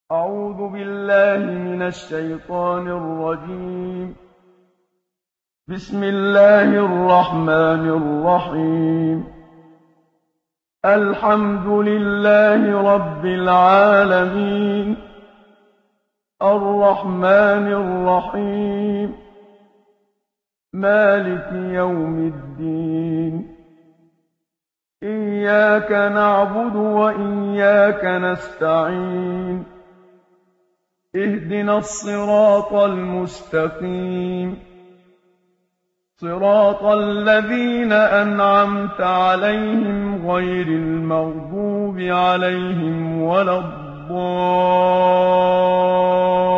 أعوذ بالله من الشيطان الرجيم. بسم الله الرحمن الرحيم. الحمد لله رب العالمين، الرحمن الرحيم، مالك يوم الدين. إياك نعبد وإياك نستعين. اهدنا الصراط المستقيم، صراط الذين أنعمت عليهم غير المغضوب عليهم ولا الضالين.